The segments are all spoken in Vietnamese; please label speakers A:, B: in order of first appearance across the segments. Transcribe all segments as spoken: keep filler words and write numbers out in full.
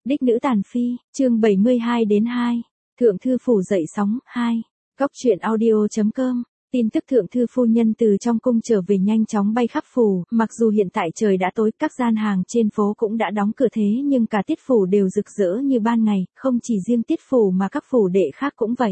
A: Đích nữ tàn phi, chương bảy mươi hai đến hai. Thượng thư phủ dậy sóng, hai. Góc truyện audio.com. Tin tức thượng thư phu nhân từ trong cung trở về nhanh chóng bay khắp phủ, mặc dù hiện tại trời đã tối, các gian hàng trên phố cũng đã đóng cửa thế nhưng cả Tiết phủ đều rực rỡ như ban ngày, không chỉ riêng Tiết phủ mà các phủ đệ khác cũng vậy.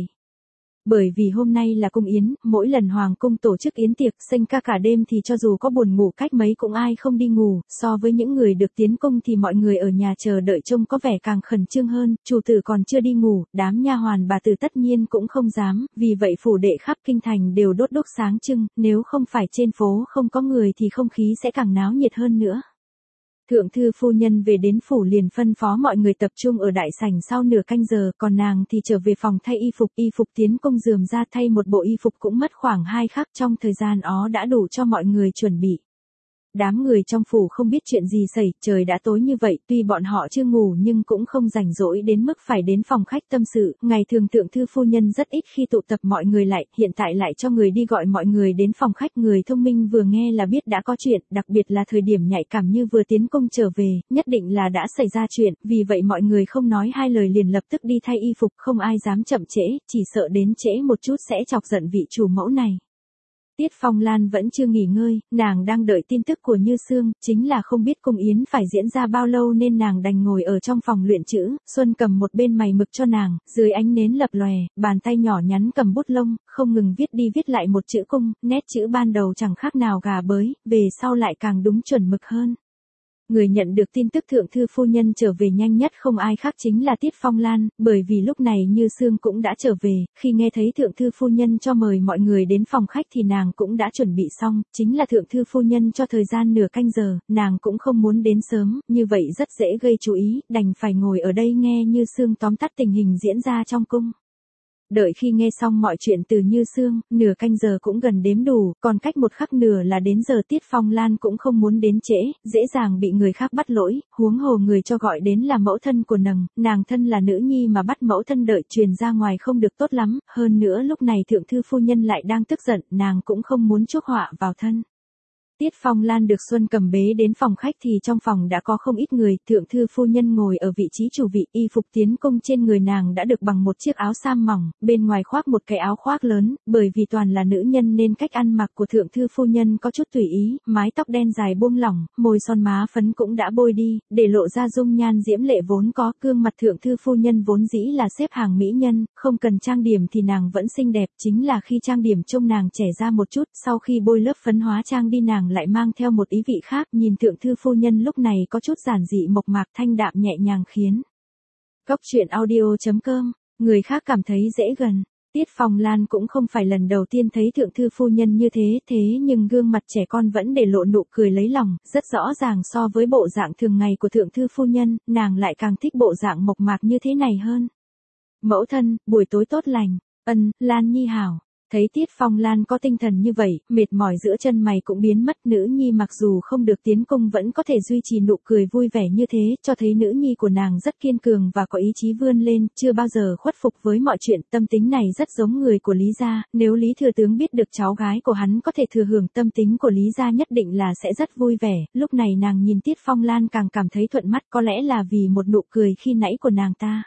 A: Bởi vì hôm nay là cung yến, mỗi lần hoàng cung tổ chức yến tiệc, xanh ca cả đêm thì cho dù có buồn ngủ cách mấy cũng ai không đi ngủ, so với những người được tiến cung thì mọi người ở nhà chờ đợi trông có vẻ càng khẩn trương hơn, chủ tử còn chưa đi ngủ, đám nha hoàn bà tử tất nhiên cũng không dám, vì vậy phủ đệ khắp kinh thành đều đốt đuốc sáng trưng, nếu không phải trên phố không có người thì không khí sẽ càng náo nhiệt hơn nữa. Thượng thư phu nhân về đến phủ liền phân phó mọi người tập trung ở đại sảnh sau nửa canh giờ, còn nàng thì trở về phòng thay y phục, y phục tiến công rườm ra thay một bộ y phục cũng mất khoảng hai khắc, trong thời gian ó đã đủ cho mọi người chuẩn bị. Đám người trong phủ không biết chuyện gì xảy, trời đã tối như vậy, tuy bọn họ chưa ngủ nhưng cũng không rảnh rỗi đến mức phải đến phòng khách tâm sự, ngày thường thượng thư phu nhân rất ít khi tụ tập mọi người lại, hiện tại lại cho người đi gọi mọi người đến phòng khách, người thông minh vừa nghe là biết đã có chuyện, đặc biệt là thời điểm nhạy cảm như vừa tiến cung trở về, nhất định là đã xảy ra chuyện, vì vậy mọi người không nói hai lời liền lập tức đi thay y phục, không ai dám chậm trễ, chỉ sợ đến trễ một chút sẽ chọc giận vị chủ mẫu này. Tiết Phong Lan vẫn chưa nghỉ ngơi, nàng đang đợi tin tức của Như Sương, chính là không biết cung yến phải diễn ra bao lâu nên nàng đành ngồi ở trong phòng luyện chữ, Xuân cầm một bên mày mực cho nàng, dưới ánh nến lập lòe, bàn tay nhỏ nhắn cầm bút lông, không ngừng viết đi viết lại một chữ cung, nét chữ ban đầu chẳng khác nào gà bới, về sau lại càng đúng chuẩn mực hơn. Người nhận được tin tức thượng thư phu nhân trở về nhanh nhất không ai khác chính là Tiết Phong Lan, bởi vì lúc này Như Sương cũng đã trở về, khi nghe thấy thượng thư phu nhân cho mời mọi người đến phòng khách thì nàng cũng đã chuẩn bị xong, chính là thượng thư phu nhân cho thời gian nửa canh giờ, nàng cũng không muốn đến sớm, như vậy rất dễ gây chú ý, đành phải ngồi ở đây nghe Như Sương tóm tắt tình hình diễn ra trong cung. Đợi khi nghe xong mọi chuyện từ Như Sương, nửa canh giờ cũng gần đếm đủ, còn cách một khắc nửa là đến giờ Tiết Phong Lan cũng không muốn đến trễ, dễ dàng bị người khác bắt lỗi, huống hồ người cho gọi đến là mẫu thân của nàng, nàng thân là nữ nhi mà bắt mẫu thân đợi truyền ra ngoài không được tốt lắm, hơn nữa lúc này thượng thư phu nhân lại đang tức giận, nàng cũng không muốn chuốc họa vào thân. Tiết Phong Lan được Xuân cầm bế đến phòng khách thì trong phòng đã có không ít người, thượng thư phu nhân ngồi ở vị trí chủ vị, y phục tiến công trên người nàng đã được bằng một chiếc áo sam mỏng, bên ngoài khoác một cái áo khoác lớn, bởi vì toàn là nữ nhân nên cách ăn mặc của thượng thư phu nhân có chút tùy ý, mái tóc đen dài buông lỏng, môi son má phấn cũng đã bôi đi, để lộ ra dung nhan diễm lệ vốn có, gương mặt thượng thư phu nhân vốn dĩ là xếp hàng mỹ nhân, không cần trang điểm thì nàng vẫn xinh đẹp, chính là khi trang điểm trông nàng trẻ ra một chút, sau khi bôi lớp phấn hóa trang đi nàng lại mang theo một ý vị khác, nhìn thượng thư phu nhân lúc này có chút giản dị mộc mạc thanh đạm nhẹ nhàng khiến. Góc truyện audio.com, người khác cảm thấy dễ gần. Tiết Phong Lan cũng không phải lần đầu tiên thấy thượng thư phu nhân như thế, thế nhưng gương mặt trẻ con vẫn để lộ nụ cười lấy lòng, rất rõ ràng so với bộ dạng thường ngày của thượng thư phu nhân, nàng lại càng thích bộ dạng mộc mạc như thế này hơn. Mẫu thân, buổi tối tốt lành, ân, Lan Nhi hảo. Thấy Tiết Phong Lan có tinh thần như vậy, mệt mỏi giữa chân mày cũng biến mất, nữ nhi mặc dù không được tiến cung vẫn có thể duy trì nụ cười vui vẻ như thế, cho thấy nữ nhi của nàng rất kiên cường và có ý chí vươn lên, chưa bao giờ khuất phục với mọi chuyện, tâm tính này rất giống người của Lý gia, nếu Lý thừa tướng biết được cháu gái của hắn có thể thừa hưởng tâm tính của Lý gia nhất định là sẽ rất vui vẻ, lúc này nàng nhìn Tiết Phong Lan càng cảm thấy thuận mắt, có lẽ là vì một nụ cười khi nãy của nàng ta.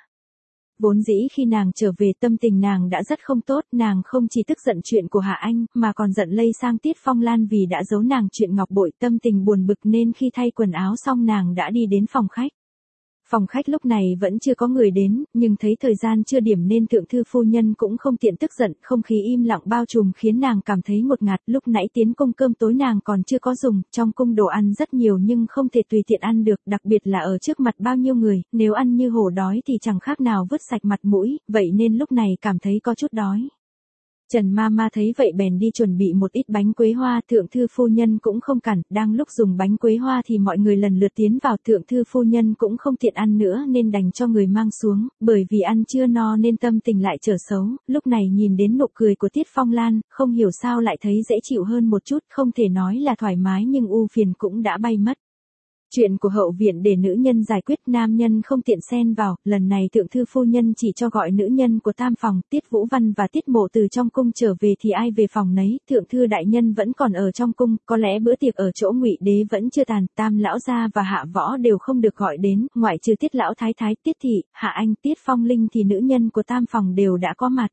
A: Vốn dĩ khi nàng trở về tâm tình nàng đã rất không tốt, nàng không chỉ tức giận chuyện của Hạ Anh, mà còn giận lây sang Tiết Phong Lan vì đã giấu nàng chuyện ngọc bội, tâm tình buồn bực nên khi thay quần áo xong nàng đã đi đến phòng khách. Phòng khách lúc này vẫn chưa có người đến, nhưng thấy thời gian chưa điểm nên thượng thư phu nhân cũng không tiện tức giận, không khí im lặng bao trùm khiến nàng cảm thấy ngột ngạt, lúc nãy tiến cung cơm tối nàng còn chưa có dùng, trong cung đồ ăn rất nhiều nhưng không thể tùy tiện ăn được, đặc biệt là ở trước mặt bao nhiêu người, nếu ăn như hổ đói thì chẳng khác nào vứt sạch mặt mũi, vậy nên lúc này cảm thấy có chút đói. Trần Mama thấy vậy bèn đi chuẩn bị một ít bánh quế hoa, thượng thư phu nhân cũng không cản, đang lúc dùng bánh quế hoa thì mọi người lần lượt tiến vào, thượng thư phu nhân cũng không tiện ăn nữa nên đành cho người mang xuống, bởi vì ăn chưa no nên tâm tình lại trở xấu, lúc này nhìn đến nụ cười của Tiết Phong Lan, không hiểu sao lại thấy dễ chịu hơn một chút, không thể nói là thoải mái nhưng u phiền cũng đã bay mất. Chuyện của hậu viện để nữ nhân giải quyết, nam nhân không tiện xen vào, lần này thượng thư phu nhân chỉ cho gọi nữ nhân của tam phòng, Tiết Vũ Văn và Tiết Mộ từ trong cung trở về thì ai về phòng nấy, thượng thư đại nhân vẫn còn ở trong cung, có lẽ bữa tiệc ở chỗ Ngụy Đế vẫn chưa tàn, Tam lão gia và Hạ Võ đều không được gọi đến, ngoại trừ Tiết lão thái thái, Tiết thị, Hạ Anh, Tiết Phong Linh thì nữ nhân của tam phòng đều đã có mặt.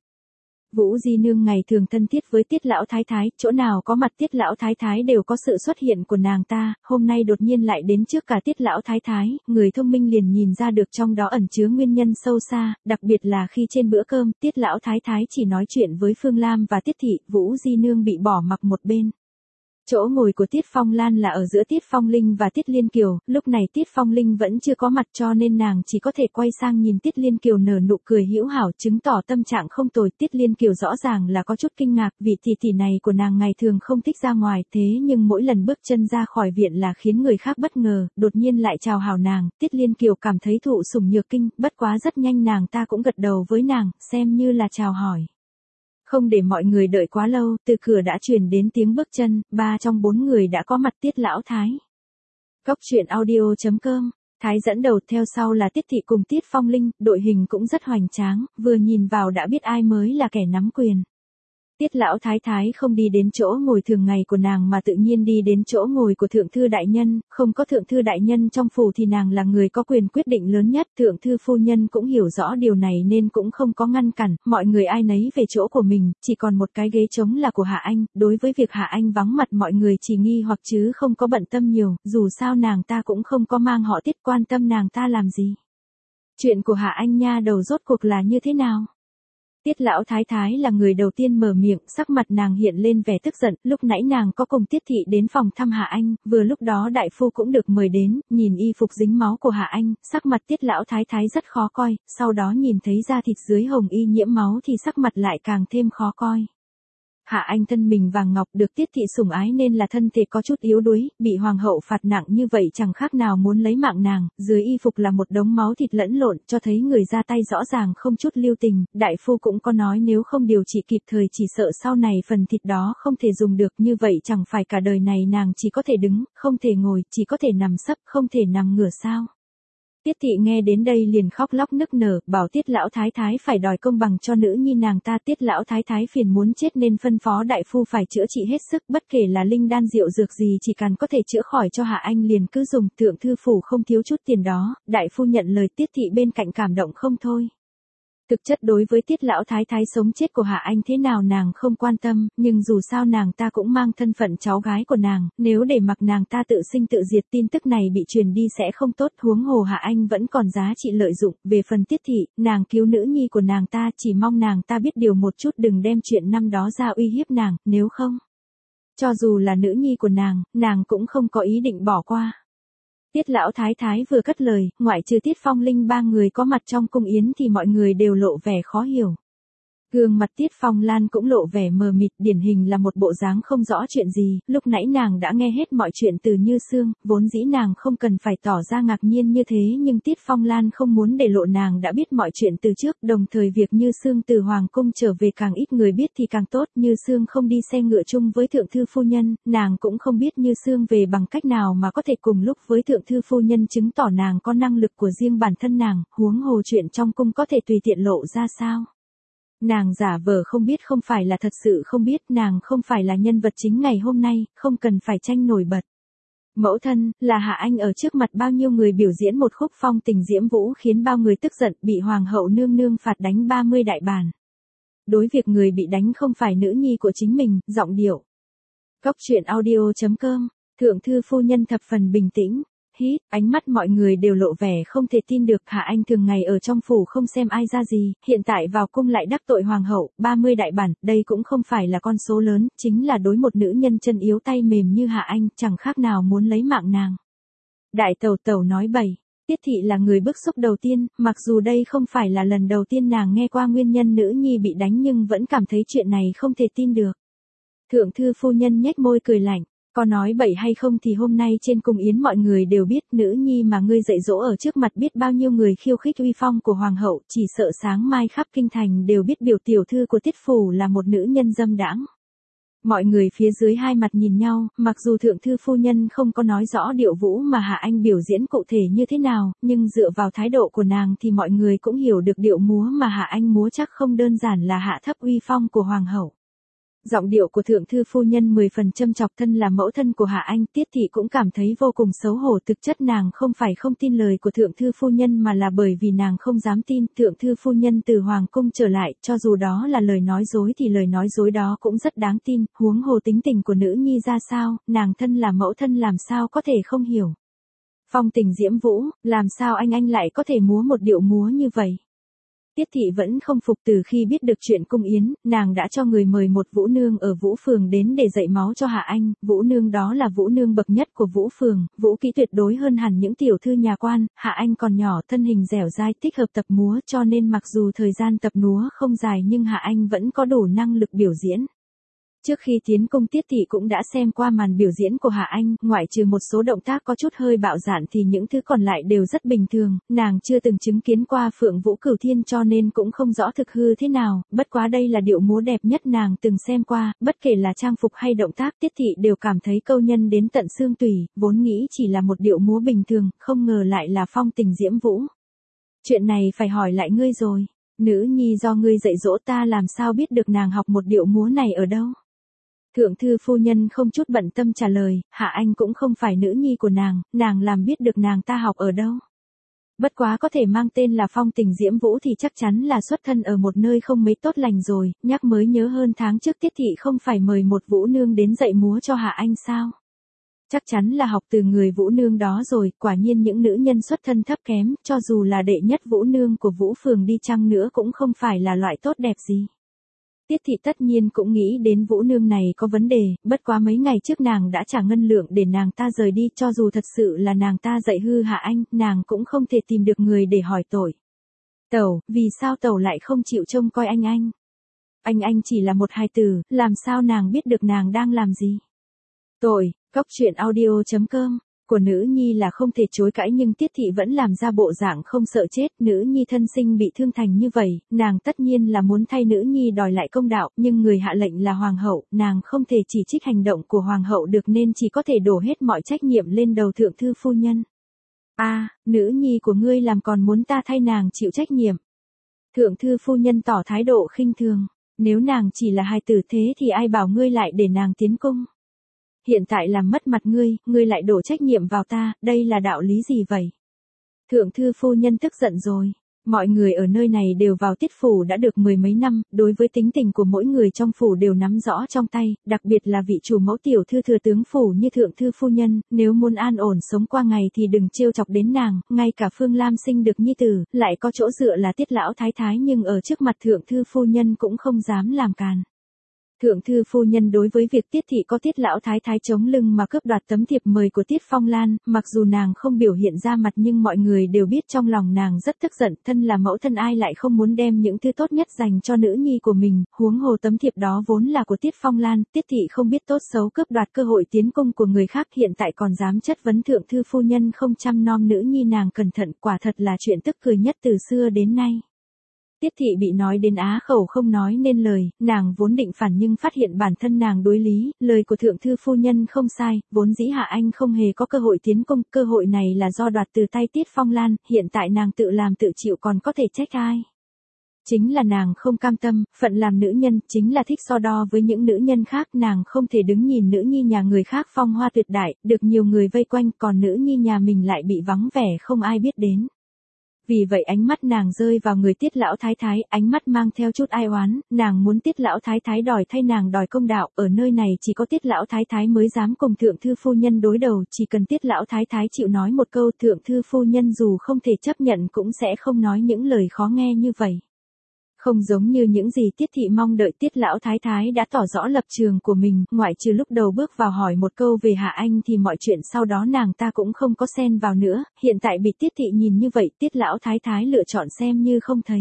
A: Vũ Di Nương ngày thường thân thiết với Tiết lão thái thái, chỗ nào có mặt Tiết lão thái thái đều có sự xuất hiện của nàng ta, hôm nay đột nhiên lại đến trước cả Tiết lão thái thái, người thông minh liền nhìn ra được trong đó ẩn chứa nguyên nhân sâu xa, đặc biệt là khi trên bữa cơm, Tiết lão thái thái chỉ nói chuyện với Phương Lam và Tiết thị, Vũ Di Nương bị bỏ mặc một bên. Chỗ ngồi của Tiết Phong Lan là ở giữa Tiết Phong Linh và Tiết Liên Kiều, lúc này Tiết Phong Linh vẫn chưa có mặt cho nên nàng chỉ có thể quay sang nhìn Tiết Liên Kiều nở nụ cười hữu hảo chứng tỏ tâm trạng không tồi. Tiết Liên Kiều rõ ràng là có chút kinh ngạc vì tỷ tỷ này của nàng ngày thường không thích ra ngoài thế nhưng mỗi lần bước chân ra khỏi viện là khiến người khác bất ngờ, đột nhiên lại chào hảo nàng, Tiết Liên Kiều cảm thấy thụ sủng nhược kinh, bất quá rất nhanh nàng ta cũng gật đầu với nàng, xem như là chào hỏi. Không để mọi người đợi quá lâu, từ cửa đã truyền đến tiếng bước chân, ba trong bốn người đã có mặt Tiết lão thái. Góc truyện audio chấm com, Thái dẫn đầu, theo sau là Tiết thị cùng Tiết Phong Linh, đội hình cũng rất hoành tráng, vừa nhìn vào đã biết ai mới là kẻ nắm quyền. Tiết lão thái thái không đi đến chỗ ngồi thường ngày của nàng mà tự nhiên đi đến chỗ ngồi của thượng thư đại nhân, không có thượng thư đại nhân trong phủ thì nàng là người có quyền quyết định lớn nhất, thượng thư phu nhân cũng hiểu rõ điều này nên cũng không có ngăn cản, mọi người ai nấy về chỗ của mình, chỉ còn một cái ghế trống là của Hạ Anh, đối với việc Hạ Anh vắng mặt mọi người chỉ nghi hoặc chứ không có bận tâm nhiều, dù sao nàng ta cũng không có mang họ Tiết, quan tâm nàng ta làm gì. Chuyện của Hạ Anh nha đầu rốt cuộc là như thế nào? Tiết lão thái thái là người đầu tiên mở miệng, sắc mặt nàng hiện lên vẻ tức giận, lúc nãy nàng có cùng Tiết thị đến phòng thăm Hạ Anh, vừa lúc đó đại phu cũng được mời đến, nhìn y phục dính máu của Hạ Anh, sắc mặt Tiết lão thái thái rất khó coi, sau đó nhìn thấy da thịt dưới hồng y nhiễm máu thì sắc mặt lại càng thêm khó coi. Hạ Anh thân mình vàng ngọc được Tiết thị sủng ái nên là thân thể có chút yếu đuối, bị hoàng hậu phạt nặng như vậy chẳng khác nào muốn lấy mạng nàng, dưới y phục là một đống máu thịt lẫn lộn, cho thấy người ra tay rõ ràng không chút lưu tình, đại phu cũng có nói nếu không điều trị kịp thời chỉ sợ sau này phần thịt đó không thể dùng được, như vậy chẳng phải cả đời này nàng chỉ có thể đứng, không thể ngồi, chỉ có thể nằm sấp, không thể nằm ngửa sao. Tiết thị nghe đến đây liền khóc lóc nức nở, bảo Tiết lão thái thái phải đòi công bằng cho nữ nhi nàng ta. Tiết lão thái thái phiền muốn chết nên phân phó đại phu phải chữa trị hết sức, bất kể là linh đan rượu dược gì chỉ cần có thể chữa khỏi cho Hạ Anh liền cứ dùng, thượng thư phủ không thiếu chút tiền đó, đại phu nhận lời. Tiết thị bên cạnh cảm động không thôi. Thực chất đối với Tiết lão thái thái sống chết của Hạ Anh thế nào nàng không quan tâm, nhưng dù sao nàng ta cũng mang thân phận cháu gái của nàng, nếu để mặc nàng ta tự sinh tự diệt tin tức này bị truyền đi sẽ không tốt, huống hồ Hạ Anh vẫn còn giá trị lợi dụng. Về phần Tiết thị, nàng cứu nữ nhi của nàng ta, chỉ mong nàng ta biết điều một chút, đừng đem chuyện năm đó ra uy hiếp nàng, nếu không, cho dù là nữ nhi của nàng, nàng cũng không có ý định bỏ qua. Tiết lão thái thái vừa cất lời, ngoại trừ Tiết Phong Linh ba người có mặt trong cung yến thì mọi người đều lộ vẻ khó hiểu. Gương mặt Tiết Phong Lan cũng lộ vẻ mờ mịt, điển hình là một bộ dáng không rõ chuyện gì, lúc nãy nàng đã nghe hết mọi chuyện từ Như Sương, vốn dĩ nàng không cần phải tỏ ra ngạc nhiên như thế nhưng Tiết Phong Lan không muốn để lộ nàng đã biết mọi chuyện từ trước, đồng thời việc Như Sương từ Hoàng cung trở về càng ít người biết thì càng tốt. Như Sương không đi xe ngựa chung với thượng thư phu nhân, nàng cũng không biết Như Sương về bằng cách nào mà có thể cùng lúc với thượng thư phu nhân, chứng tỏ nàng có năng lực của riêng bản thân nàng, huống hồ chuyện trong cung có thể tùy tiện lộ ra sao. Nàng giả vờ không biết không phải là thật sự không biết, nàng không phải là nhân vật chính ngày hôm nay, không cần phải tranh nổi bật. Mẫu thân, là Hạ Anh ở trước mặt bao nhiêu người biểu diễn một khúc phong tình diễm vũ khiến bao người tức giận, bị hoàng hậu nương nương phạt đánh ba mươi đại bản. Đối việc người bị đánh không phải nữ nhi của chính mình, giọng điệu. Góc truyện audio chấm com, thượng thư phu nhân thập phần bình tĩnh. Hít, ánh mắt mọi người đều lộ vẻ không thể tin được. Hạ Anh thường ngày ở trong phủ không xem ai ra gì, hiện tại vào cung lại đắc tội hoàng hậu, ba mươi đại bản, đây cũng không phải là con số lớn, chính là đối một nữ nhân chân yếu tay mềm như Hạ Anh, chẳng khác nào muốn lấy mạng nàng. Đại tẩu tẩu nói bậy. Tiết thị là người bức xúc đầu tiên, mặc dù đây không phải là lần đầu tiên nàng nghe qua nguyên nhân nữ nhi bị đánh nhưng vẫn cảm thấy chuyện này không thể tin được. Thượng thư phu nhân nhếch môi cười lạnh. Có nói bậy hay không thì hôm nay trên cung yến mọi người đều biết, nữ nhi mà ngươi dạy dỗ ở trước mặt biết bao nhiêu người khiêu khích uy phong của hoàng hậu, chỉ sợ sáng mai khắp kinh thành đều biết biểu tiểu thư của Tiết phủ là một nữ nhân dâm đãng. Mọi người phía dưới hai mặt nhìn nhau, mặc dù thượng thư phu nhân không có nói rõ điệu vũ mà Hạ Anh biểu diễn cụ thể như thế nào, nhưng dựa vào thái độ của nàng thì mọi người cũng hiểu được điệu múa mà Hạ Anh múa chắc không đơn giản là hạ thấp uy phong của hoàng hậu. Giọng điệu của thượng thư phu nhân mười phần châm chọc, thân là mẫu thân của Hạ Anh, Tiết thị cũng cảm thấy vô cùng xấu hổ, thực chất nàng không phải không tin lời của thượng thư phu nhân mà là bởi vì nàng không dám tin thượng thư phu nhân từ hoàng cung trở lại, cho dù đó là lời nói dối thì lời nói dối đó cũng rất đáng tin, huống hồ tính tình của nữ nhi ra sao, nàng thân là mẫu thân làm sao có thể không hiểu. Phong tình diễm vũ, làm sao anh anh lại có thể múa một điệu múa như vậy? Tiết thị vẫn không phục, từ khi biết được chuyện cung yến, nàng đã cho người mời một vũ nương ở Vũ Phường đến để dạy máu cho Hạ Anh, vũ nương đó là vũ nương bậc nhất của Vũ Phường, vũ kỹ tuyệt đối hơn hẳn những tiểu thư nhà quan, Hạ Anh còn nhỏ, thân hình dẻo dai, thích hợp tập múa cho nên mặc dù thời gian tập múa không dài nhưng Hạ Anh vẫn có đủ năng lực biểu diễn. Trước khi tiến cung Tiết thị cũng đã xem qua màn biểu diễn của Hạ Anh, ngoại trừ một số động tác có chút hơi bạo dạn thì những thứ còn lại đều rất bình thường, nàng chưa từng chứng kiến qua Phượng Vũ Cửu Thiên cho nên cũng không rõ thực hư thế nào, bất quá đây là điệu múa đẹp nhất nàng từng xem qua, bất kể là trang phục hay động tác Tiết thị đều cảm thấy câu nhân đến tận xương tủy, vốn nghĩ chỉ là một điệu múa bình thường, không ngờ lại là phong tình diễm vũ. Chuyện này phải hỏi lại ngươi rồi, nữ nhi do ngươi dạy dỗ ta làm sao biết được nàng học một điệu múa này ở đâu? Thượng thư phu nhân không chút bận tâm trả lời, Hạ Anh cũng không phải nữ nhi của nàng, nàng làm biết được nàng ta học ở đâu. Bất quá có thể mang tên là phong tình diễm vũ thì chắc chắn là xuất thân ở một nơi không mấy tốt lành rồi, nhắc mới nhớ hơn tháng trước Tiết thị không phải mời một vũ nương đến dạy múa cho Hạ Anh sao? Chắc chắn là học từ người vũ nương đó rồi, quả nhiên những nữ nhân xuất thân thấp kém, cho dù là đệ nhất vũ nương của Vũ Phường đi chăng nữa cũng không phải là loại tốt đẹp gì. Tiết thị tất nhiên cũng nghĩ đến vũ nương này có vấn đề, bất quá mấy ngày trước nàng đã trả ngân lượng để nàng ta rời đi, cho dù thật sự là nàng ta dạy hư Hạ Anh, nàng cũng không thể tìm được người để hỏi tội. Tẩu, vì sao tẩu lại không chịu trông coi anh anh? Anh anh chỉ là một hài tử, làm sao nàng biết được nàng đang làm gì? Tội, Cóc truyện audio chấm com của nữ nhi là không thể chối cãi nhưng Tiết thị vẫn làm ra bộ dạng không sợ chết, nữ nhi thân sinh bị thương thành như vậy, nàng tất nhiên là muốn thay nữ nhi đòi lại công đạo, nhưng người hạ lệnh là hoàng hậu, nàng không thể chỉ trích hành động của hoàng hậu được nên chỉ có thể đổ hết mọi trách nhiệm lên đầu thượng thư phu nhân. A, à, nữ nhi của ngươi làm còn muốn ta thay nàng chịu trách nhiệm. Thượng thư phu nhân tỏ thái độ khinh thường, nếu nàng chỉ là hài tử thế thì ai bảo ngươi lại để nàng tiến cung. Hiện tại làm mất mặt ngươi, ngươi lại đổ trách nhiệm vào ta, đây là đạo lý gì vậy? Thượng thư phu nhân tức giận rồi, mọi người ở nơi này đều vào Tiết phủ đã được mười mấy năm, đối với tính tình của mỗi người trong phủ đều nắm rõ trong tay, đặc biệt là vị chủ mẫu tiểu thư thừa tướng phủ như thượng thư phu nhân, nếu muốn an ổn sống qua ngày thì đừng trêu chọc đến nàng, ngay cả Phương Lam sinh được nhi tử, lại có chỗ dựa là Tiết lão thái thái nhưng ở trước mặt thượng thư phu nhân cũng không dám làm càn. Thượng thư phu nhân đối với việc Tiết thị có Tiết lão thái thái chống lưng mà cướp đoạt tấm thiệp mời của Tiết Phong Lan, mặc dù nàng không biểu hiện ra mặt nhưng mọi người đều biết trong lòng nàng rất tức giận, thân là mẫu thân ai lại không muốn đem những thứ tốt nhất dành cho nữ nhi của mình, huống hồ tấm thiệp đó vốn là của Tiết Phong Lan, Tiết thị không biết tốt xấu cướp đoạt cơ hội tiến cung của người khác, hiện tại còn dám chất vấn thượng thư phu nhân không chăm nom nữ nhi nàng cẩn thận, quả thật là chuyện tức cười nhất từ xưa đến nay. Tiết thị bị nói đến á khẩu không nói nên lời, nàng vốn định phản nhưng phát hiện bản thân nàng đối lý, lời của thượng thư phu nhân không sai, vốn dĩ Hạ Anh không hề có cơ hội tiến cung, cơ hội này là do đoạt từ tay Tiết Phong Lan, hiện tại nàng tự làm tự chịu còn có thể trách ai. Chính là nàng không cam tâm, phận làm nữ nhân, chính là thích so đo với những nữ nhân khác, nàng không thể đứng nhìn nữ nhi nhà người khác phong hoa tuyệt đại, được nhiều người vây quanh, còn nữ nhi nhà mình lại bị vắng vẻ không ai biết đến. Vì vậy ánh mắt nàng rơi vào người Tiết lão thái thái, ánh mắt mang theo chút ai oán, nàng muốn Tiết lão thái thái đòi thay nàng đòi công đạo, ở nơi này chỉ có Tiết lão thái thái mới dám cùng thượng thư phu nhân đối đầu, chỉ cần Tiết lão thái thái chịu nói một câu, thượng thư phu nhân dù không thể chấp nhận cũng sẽ không nói những lời khó nghe như vậy. Không giống như những gì Tiết thị mong đợi, Tiết lão thái thái đã tỏ rõ lập trường của mình, ngoại trừ lúc đầu bước vào hỏi một câu về Hạ Anh thì mọi chuyện sau đó nàng ta cũng không có xen vào nữa, hiện tại bị Tiết thị nhìn như vậy, Tiết lão thái thái lựa chọn xem như không thấy.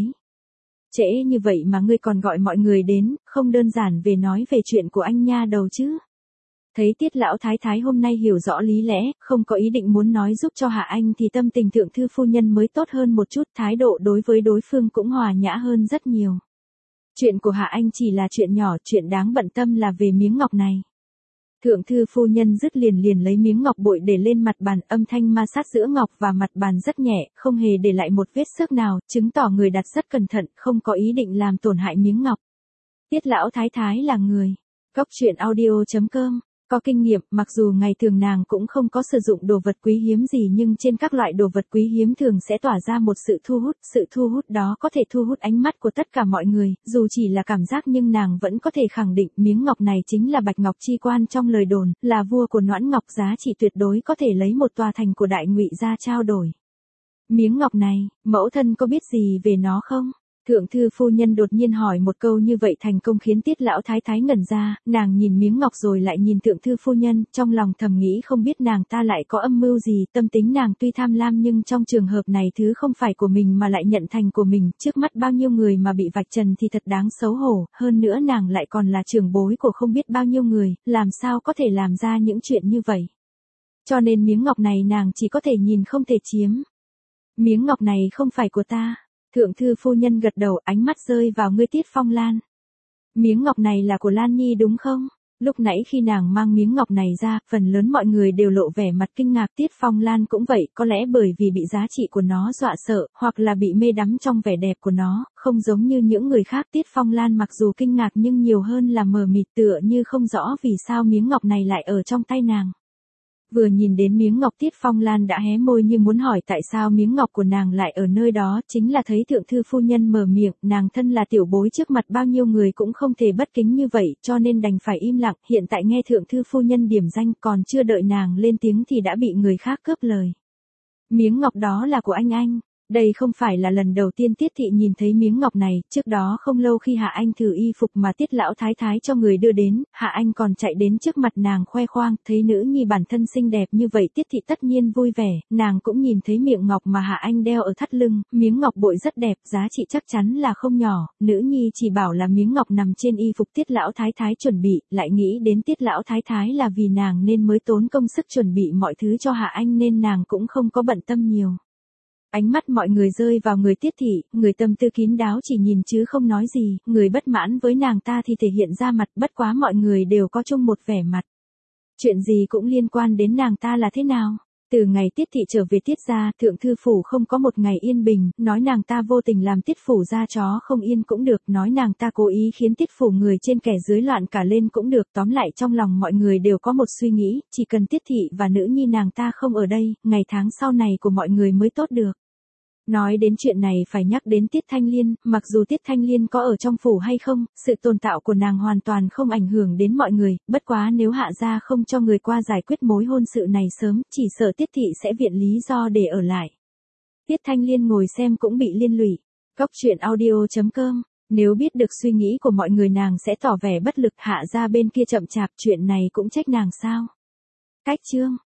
A: Trễ như vậy mà ngươi còn gọi mọi người đến, không đơn giản về nói về chuyện của anh nha đầu chứ. Thấy Tiết lão thái thái hôm nay hiểu rõ lý lẽ, không có ý định muốn nói giúp cho Hạ Anh thì tâm tình thượng thư phu nhân mới tốt hơn một chút, thái độ đối với đối phương cũng hòa nhã hơn rất nhiều. Chuyện của Hạ Anh chỉ là chuyện nhỏ, chuyện đáng bận tâm là về miếng ngọc này. Thượng thư phu nhân dứt liền liền lấy miếng ngọc bội để lên mặt bàn, âm thanh ma sát giữa ngọc và mặt bàn rất nhẹ, không hề để lại một vết xước nào, chứng tỏ người đặt rất cẩn thận, không có ý định làm tổn hại miếng ngọc. Tiết lão thái thái là người. Góc truyện audio chấm com. Có kinh nghiệm, mặc dù ngày thường nàng cũng không có sử dụng đồ vật quý hiếm gì nhưng trên các loại đồ vật quý hiếm thường sẽ tỏa ra một sự thu hút, sự thu hút đó có thể thu hút ánh mắt của tất cả mọi người, dù chỉ là cảm giác nhưng nàng vẫn có thể khẳng định miếng ngọc này chính là bạch ngọc chi quan trong lời đồn, là vua của Noãn Ngọc, giá trị tuyệt đối có thể lấy một tòa thành của Đại Ngụy ra trao đổi. Miếng ngọc này, mẫu thân có biết gì về nó không? Thượng thư phu nhân đột nhiên hỏi một câu như vậy thành công khiến Tiết lão thái thái ngẩn ra, nàng nhìn miếng ngọc rồi lại nhìn thượng thư phu nhân, trong lòng thầm nghĩ không biết nàng ta lại có âm mưu gì, tâm tính nàng tuy tham lam nhưng trong trường hợp này thứ không phải của mình mà lại nhận thành của mình, trước mắt bao nhiêu người mà bị vạch trần thì thật đáng xấu hổ, hơn nữa nàng lại còn là trưởng bối của không biết bao nhiêu người, làm sao có thể làm ra những chuyện như vậy. Cho nên miếng ngọc này nàng chỉ có thể nhìn không thể chiếm. Miếng ngọc này không phải của ta. Thượng thư phu nhân gật đầu, ánh mắt rơi vào ngươi Tiết Phong Lan. Miếng ngọc này là của Lan Nhi đúng không? Lúc nãy khi nàng mang miếng ngọc này ra, phần lớn mọi người đều lộ vẻ mặt kinh ngạc, Tiết Phong Lan cũng vậy, có lẽ bởi vì bị giá trị của nó dọa sợ, hoặc là bị mê đắm trong vẻ đẹp của nó, không giống như những người khác. Tiết Phong Lan mặc dù kinh ngạc nhưng nhiều hơn là mờ mịt, tựa như không rõ vì sao miếng ngọc này lại ở trong tay nàng. Vừa nhìn đến miếng ngọc Tiết Phong Lan đã hé môi như muốn hỏi tại sao miếng ngọc của nàng lại ở nơi đó, chính là thấy thượng thư phu nhân mở miệng, nàng thân là tiểu bối trước mặt bao nhiêu người cũng không thể bất kính như vậy, cho nên đành phải im lặng, hiện tại nghe thượng thư phu nhân điểm danh còn chưa đợi nàng lên tiếng thì đã bị người khác cướp lời. Miếng ngọc đó là của anh anh. Đây không phải là lần đầu tiên Tiết thị nhìn thấy miếng ngọc này, trước đó không lâu khi Hạ Anh thử y phục mà Tiết lão thái thái cho người đưa đến, Hạ Anh còn chạy đến trước mặt nàng khoe khoang, thấy nữ nhi bản thân xinh đẹp như vậy Tiết thị tất nhiên vui vẻ, nàng cũng nhìn thấy miệng ngọc mà Hạ Anh đeo ở thắt lưng, miếng ngọc bội rất đẹp, giá trị chắc chắn là không nhỏ, nữ nhi chỉ bảo là miếng ngọc nằm trên y phục Tiết lão thái thái chuẩn bị, lại nghĩ đến Tiết lão thái thái là vì nàng nên mới tốn công sức chuẩn bị mọi thứ cho Hạ Anh nên nàng cũng không có bận tâm nhiều. Ánh mắt mọi người rơi vào người Tiết thị, người tâm tư kín đáo chỉ nhìn chứ không nói gì, người bất mãn với nàng ta thì thể hiện ra mặt, bất quá mọi người đều có chung một vẻ mặt. Chuyện gì cũng liên quan đến nàng ta là thế nào? Từ ngày Tiết thị trở về Tiết gia, thượng thư phủ không có một ngày yên bình, nói nàng ta vô tình làm Tiết phủ gia chó không yên cũng được, nói nàng ta cố ý khiến Tiết phủ người trên kẻ dưới loạn cả lên cũng được, tóm lại trong lòng mọi người đều có một suy nghĩ, chỉ cần Tiết thị và nữ nhi nàng ta không ở đây, ngày tháng sau này của mọi người mới tốt được. Nói đến chuyện này phải nhắc đến Tiết Thanh Liên, mặc dù Tiết Thanh Liên có ở trong phủ hay không, sự tồn tại của nàng hoàn toàn không ảnh hưởng đến mọi người, bất quá nếu Hạ gia không cho người qua giải quyết mối hôn sự này sớm, chỉ sợ Tiết thị sẽ viện lý do để ở lại. Tiết Thanh Liên ngồi xem cũng bị liên lụy. Góc truyện audio chấm com. Nếu biết được suy nghĩ của mọi người nàng sẽ tỏ vẻ bất lực, Hạ gia bên kia chậm chạp, chuyện này cũng trách nàng sao? Cách chương